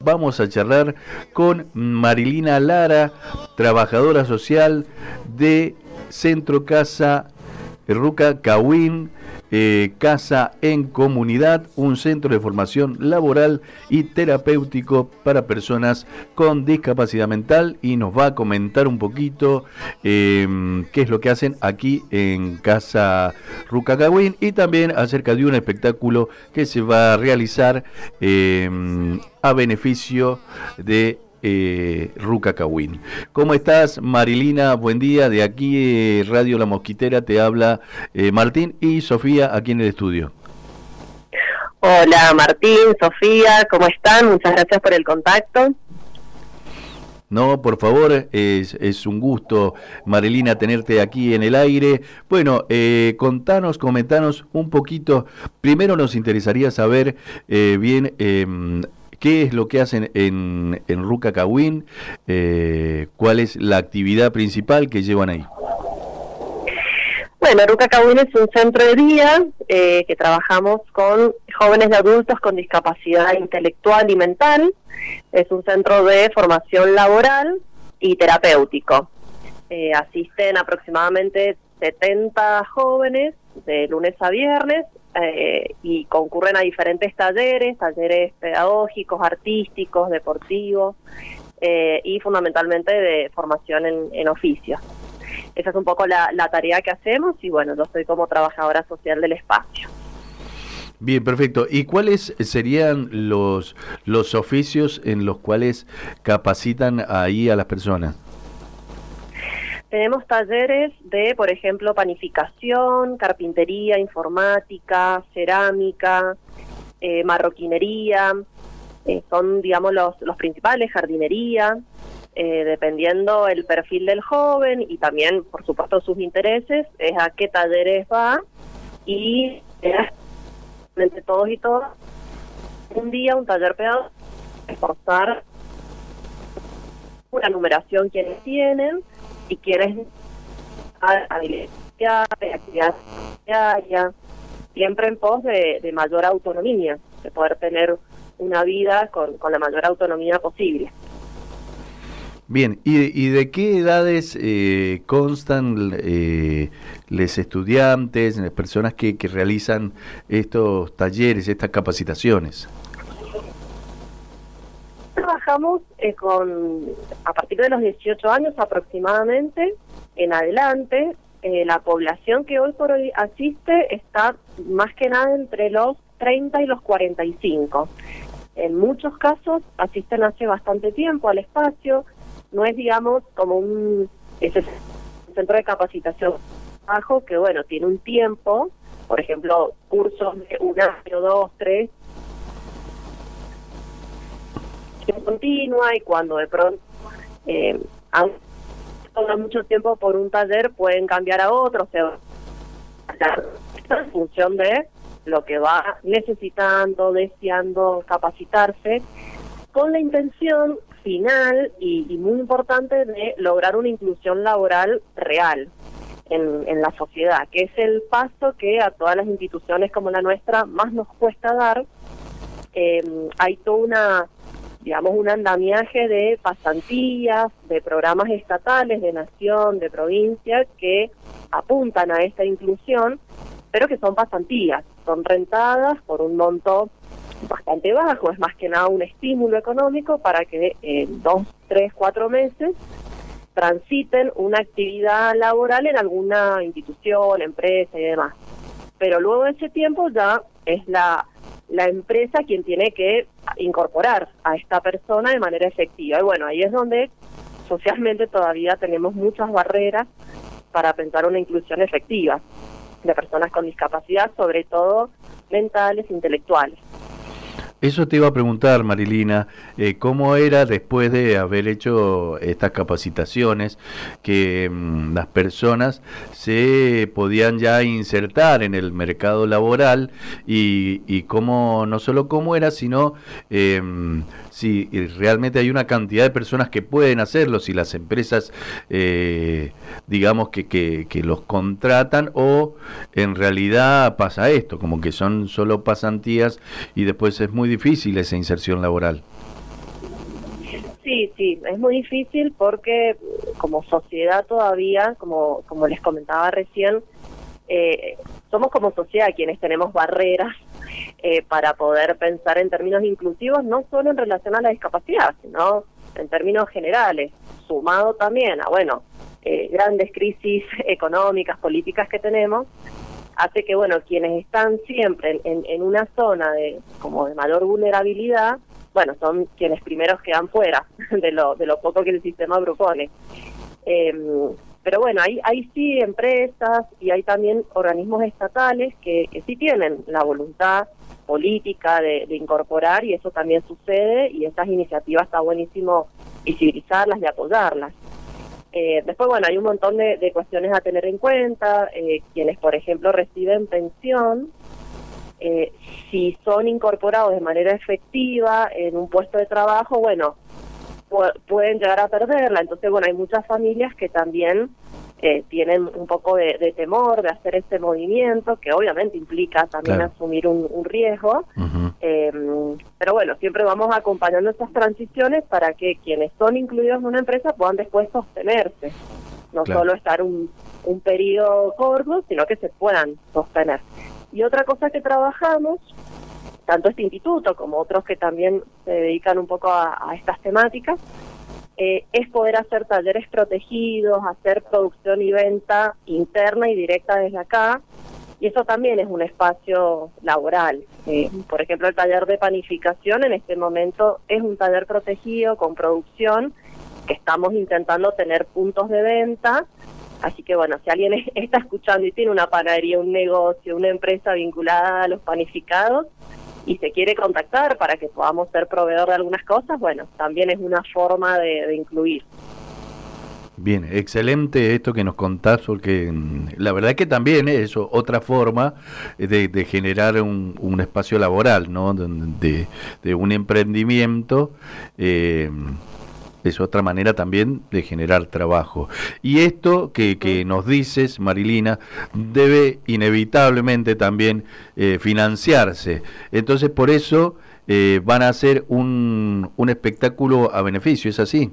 vamos a charlar con Marilina Lara, trabajadora social de Centro Casa Ruca Kawin, Casa en Comunidad, un centro de formación laboral y terapéutico para personas con discapacidad mental, y nos va a comentar un poquito qué es lo que hacen aquí en Casa Ruca Kawin, y también acerca de un espectáculo que se va a realizar a beneficio de Ruca Kawin. ¿Cómo estás, Marilina? Buen día. De aquí Radio La Mosquitera te habla Martín y Sofía aquí en el estudio. Hola Martín, Sofía, ¿cómo están? Muchas gracias por el contacto. No, por favor, es un gusto, Marilina, tenerte aquí en el aire. Bueno, comentanos un poquito. Primero nos interesaría saber bien ¿qué es lo que hacen en Ruca Kawin? ¿Cuál es la actividad principal que llevan ahí? Bueno, Ruca Kawin es un centro de día que trabajamos con jóvenes y adultos con discapacidad intelectual y mental. Es un centro de formación laboral y terapéutico. Asisten aproximadamente 70 jóvenes de lunes a viernes y concurren a diferentes talleres pedagógicos, artísticos, deportivos y fundamentalmente de formación en oficios. Esa es un poco la tarea que hacemos, y bueno, yo soy como trabajadora social del espacio. Bien, perfecto. ¿Y cuáles serían los oficios en los cuales capacitan ahí a las personas? Tenemos talleres de, por ejemplo, panificación, carpintería, informática, cerámica, marroquinería, son, digamos, los principales, jardinería, dependiendo el perfil del joven y también, por supuesto, sus intereses, es a qué talleres va, y entre todos y todas, un día un taller pedagógico, reforzar una numeración quienes tienen y quienes habilidades, actividades diarias, siempre en pos de mayor autonomía, de poder tener una vida con la mayor autonomía posible. Bien, ¿y de qué edades constan los estudiantes, las personas que realizan estos talleres, estas capacitaciones? Trabajamos a partir de los 18 años aproximadamente en adelante. La población que hoy por hoy asiste está más que nada entre los 30 y los 45. En muchos casos asisten hace bastante tiempo al espacio. No es, digamos, como un centro de capacitación bajo que, bueno, tiene un tiempo, por ejemplo, cursos de 1 año, 2, 3, continua, y cuando de pronto han tomado mucho tiempo por un taller, pueden cambiar a otro, en función de lo que va necesitando, deseando capacitarse, con la intención final y muy importante de lograr una inclusión laboral real en la sociedad, que es el paso que a todas las instituciones como la nuestra más nos cuesta dar. Hay toda un andamiaje de pasantías, de programas estatales, de nación, de provincia, que apuntan a esta inclusión, pero que son pasantías, son rentadas por un monto bastante bajo, es más que nada un estímulo económico para que en 2, 3, 4 meses transiten una actividad laboral en alguna institución, empresa y demás. Pero luego de ese tiempo ya es la empresa quien tiene que incorporar a esta persona de manera efectiva. Y bueno, ahí es donde socialmente todavía tenemos muchas barreras para pensar una inclusión efectiva de personas con discapacidad, sobre todo mentales, intelectuales. Eso te iba a preguntar, Marilina, ¿cómo era después de haber hecho estas capacitaciones que las personas se podían ya insertar en el mercado laboral y cómo, no solo cómo era, sino si realmente hay una cantidad de personas que pueden hacerlo, si las empresas, digamos que los contratan, o en realidad pasa esto, como que son solo pasantías y después es muy difícil esa inserción laboral? Sí, es muy difícil porque como sociedad todavía, como les comentaba recién, somos como sociedad quienes tenemos barreras para poder pensar en términos inclusivos, no solo en relación a la discapacidad, sino en términos generales, sumado también a, grandes crisis económicas, políticas que tenemos, hace que, quienes están siempre en una zona de mayor vulnerabilidad, son quienes primeros quedan fuera de lo poco que el sistema propone. Pero hay sí empresas y hay también organismos estatales que sí tienen la voluntad política de incorporar, y eso también sucede, y esas iniciativas está buenísimo visibilizarlas y apoyarlas. Después, hay un montón de cuestiones a tener en cuenta. Quienes, por ejemplo, reciben pensión, si son incorporados de manera efectiva en un puesto de trabajo, pueden llegar a perderla. Entonces, hay muchas familias que también tienen un poco de temor de hacer ese movimiento, que obviamente implica también asumir un riesgo. Pero siempre vamos acompañando estas transiciones para que quienes son incluidos en una empresa puedan después sostenerse, no solo estar un periodo corto, sino que se puedan sostener. Y otra cosa que trabajamos, tanto este instituto como otros que también se dedican un poco a estas temáticas, es poder hacer talleres protegidos, hacer producción y venta interna y directa desde acá, y eso también es un espacio laboral. Por ejemplo, el taller de panificación en este momento es un taller protegido con producción, que estamos intentando tener puntos de venta. Así que si alguien está escuchando y tiene una panadería, un negocio, una empresa vinculada a los panificados y se quiere contactar para que podamos ser proveedor de algunas cosas, también es una forma de incluir. Bien, excelente esto que nos contás, porque la verdad que también es otra forma de generar un espacio laboral, ¿no? De un emprendimiento. Es otra manera también de generar trabajo. Y esto que nos dices, Marilina, debe inevitablemente también financiarse. Entonces, por eso van a hacer un espectáculo a beneficio, ¿es así?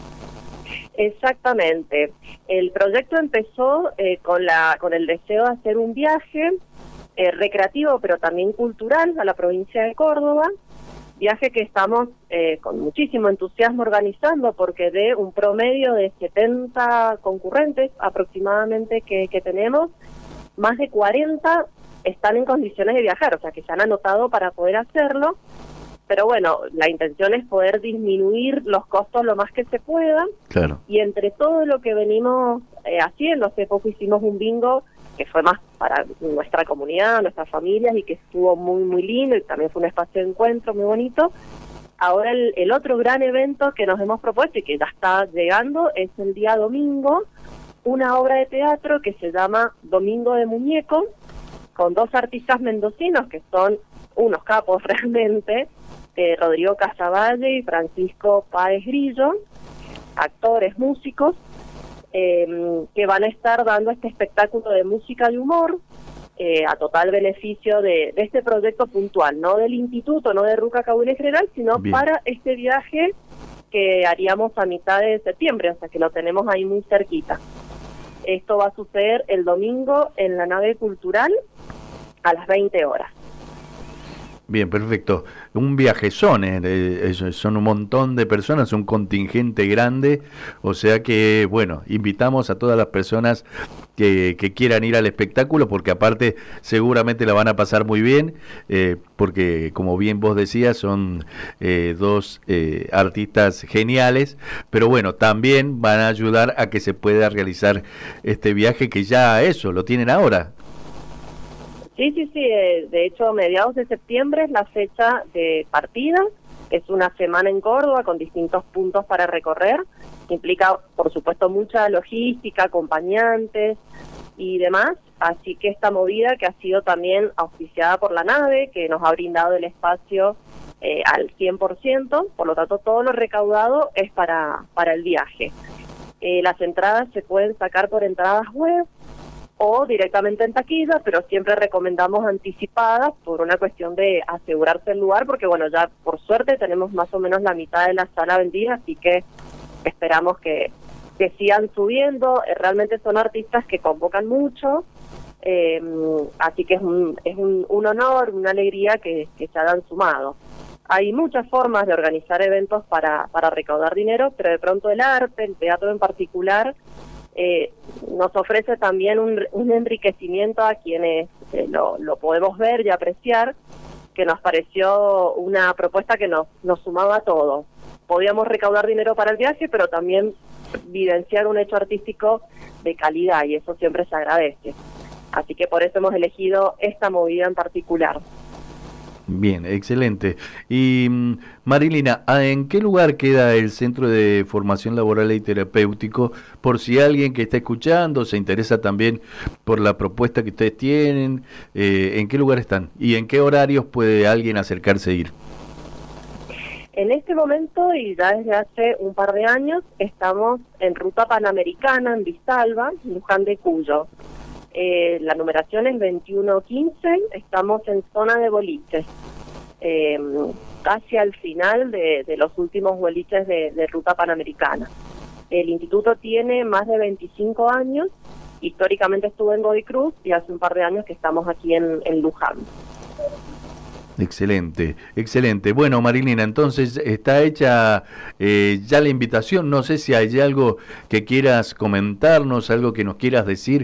Exactamente. El proyecto empezó con el deseo de hacer un viaje recreativo, pero también cultural, a la provincia de Córdoba. Viaje que estamos con muchísimo entusiasmo organizando, porque de un promedio de 70 concurrentes aproximadamente que tenemos, más de 40 están en condiciones de viajar, o sea que se han anotado para poder hacerlo, pero la intención es poder disminuir los costos lo más que se pueda. Claro. Y entre todo lo que venimos haciendo, hace poco hicimos un bingo que fue más para nuestra comunidad, nuestras familias, y que estuvo muy, muy lindo, y también fue un espacio de encuentro muy bonito. Ahora el otro gran evento que nos hemos propuesto y que ya está llegando es el día domingo, una obra de teatro que se llama Domingo de Muñeco, con dos artistas mendocinos que son unos capos realmente, Rodrigo Casavalle y Francisco Páez Grillo, actores, músicos, que van a estar dando este espectáculo de música y humor a total beneficio de este proyecto puntual, no del instituto, no de Ruca Cahuín en general, sino Bien. Para este viaje que haríamos a mitad de septiembre, o sea que lo tenemos ahí muy cerquita. Esto va a suceder el domingo en la nave cultural a las 20 horas. Bien, perfecto. Un viajezón, son un montón de personas, un contingente grande, o sea que, invitamos a todas las personas que quieran ir al espectáculo, porque aparte seguramente la van a pasar muy bien, porque como bien vos decías, son dos artistas geniales, pero también van a ayudar a que se pueda realizar este viaje que ya lo tienen ahora. Sí, de hecho mediados de septiembre es la fecha de partida, es una semana en Córdoba con distintos puntos para recorrer, implica por supuesto mucha logística, acompañantes y demás, así que esta movida que ha sido también auspiciada por la nave, que nos ha brindado el espacio al 100%, por lo tanto todo lo recaudado es para el viaje. Las entradas se pueden sacar por entradas web, o directamente en taquilla, pero siempre recomendamos anticipadas por una cuestión de asegurarse el lugar, porque bueno, ya por suerte tenemos más o menos la mitad de la sala vendida, así que esperamos que sigan subiendo. Realmente son artistas que convocan mucho, así que es un honor, una alegría que se hayan sumado. Hay muchas formas de organizar eventos para recaudar dinero, pero de pronto el arte, el teatro en particular, nos ofrece también un enriquecimiento a quienes lo podemos ver y apreciar, que nos pareció una propuesta que nos sumaba a todo. Podíamos recaudar dinero para el viaje, pero también vivenciar un hecho artístico de calidad, y eso siempre se agradece. Así que por eso hemos elegido esta movida en particular. Bien, excelente. Y Marilina, ¿en qué lugar queda el Centro de Formación Laboral y Terapéutico? Por si alguien que está escuchando se interesa también por la propuesta que ustedes tienen, ¿en qué lugar están? ¿Y en qué horarios puede alguien acercarse a ir? En este momento, y ya desde hace un par de años, estamos en Ruta Panamericana, en Vistalba, Luján de Cuyo. La numeración es 2115, estamos en zona de boliches, casi al final de los últimos boliches de Ruta Panamericana. El instituto tiene más de 25 años, históricamente estuvo en Godoy Cruz y hace un par de años que estamos aquí en Luján. Excelente, excelente. Bueno, Marilina, entonces está hecha ya la invitación. No sé si hay algo que quieras comentarnos, algo que nos quieras decir.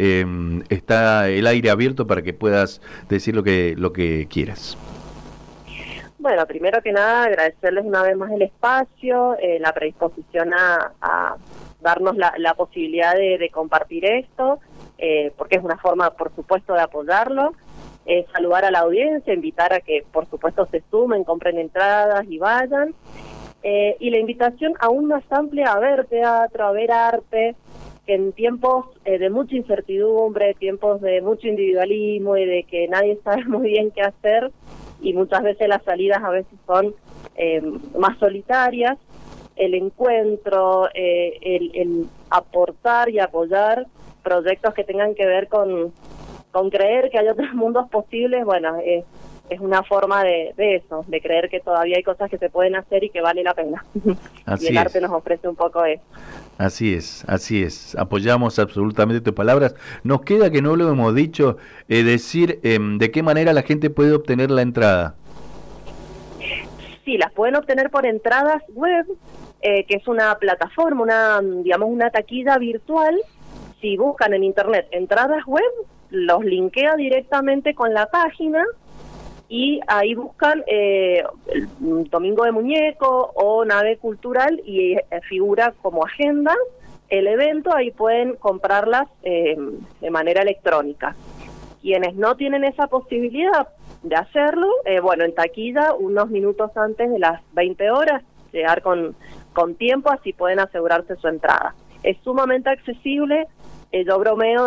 Está el aire abierto para que puedas decir lo que quieras. Bueno, primero que nada, agradecerles una vez más el espacio, la predisposición a darnos la posibilidad de compartir esto, porque es una forma, por supuesto, de apoyarlo. Saludar a la audiencia, invitar a que por supuesto se sumen, compren entradas y vayan, y la invitación aún más amplia a ver teatro, a ver arte, que en tiempos de mucha incertidumbre, tiempos de mucho individualismo y de que nadie sabe muy bien qué hacer, y muchas veces las salidas a veces son más solitarias, el encuentro, el aportar y apoyar proyectos que tengan que ver con creer que hay otros mundos posibles, bueno, es una forma de eso, de creer que todavía hay cosas que se pueden hacer y que vale la pena. Así y el arte nos ofrece un poco eso. Así es. Apoyamos absolutamente tus palabras. Nos queda, que no lo hemos dicho, decir de qué manera la gente puede obtener la entrada. Sí, las pueden obtener por entradas web, que es una plataforma, una taquilla virtual. Si buscan en internet entradas web, los linkea directamente con la página y ahí buscan Domingo de Muñeco o Nave Cultural y figura como agenda el evento. Ahí pueden comprarlas de manera electrónica. Quienes no tienen esa posibilidad de hacerlo, bueno, en taquilla, unos minutos antes de las 20 horas, llegar con tiempo, así pueden asegurarse su entrada. Es sumamente accesible. Yo bromeo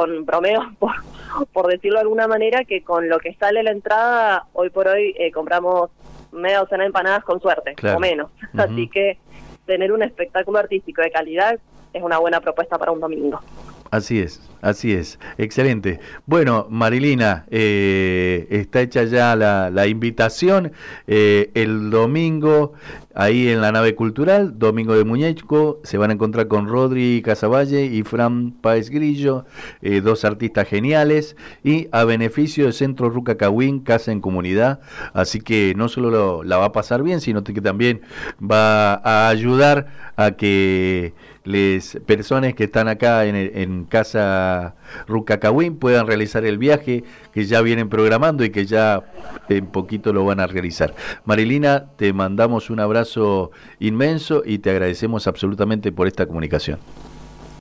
por decirlo de alguna manera, que con lo que sale la entrada, hoy por hoy compramos media docena de empanadas con suerte, claro, o menos. Uh-huh. Así que tener un espectáculo artístico de calidad es una buena propuesta para un domingo. Así es, excelente. Bueno, Marilina, está hecha ya la invitación, el domingo ahí en la Nave Cultural, Domingo de Muñeco, se van a encontrar con Rodri Casavalle y Fran Páez Grillo, dos artistas geniales, y a beneficio del Centro Ruca Cahuín, Casa en Comunidad, así que no solo la va a pasar bien, sino que también va a ayudar a que las personas que están acá en Casa Ruca Cahuín puedan realizar el viaje que ya vienen programando y que ya en poquito lo van a realizar. Marilina, te mandamos un abrazo inmenso y te agradecemos absolutamente por esta comunicación.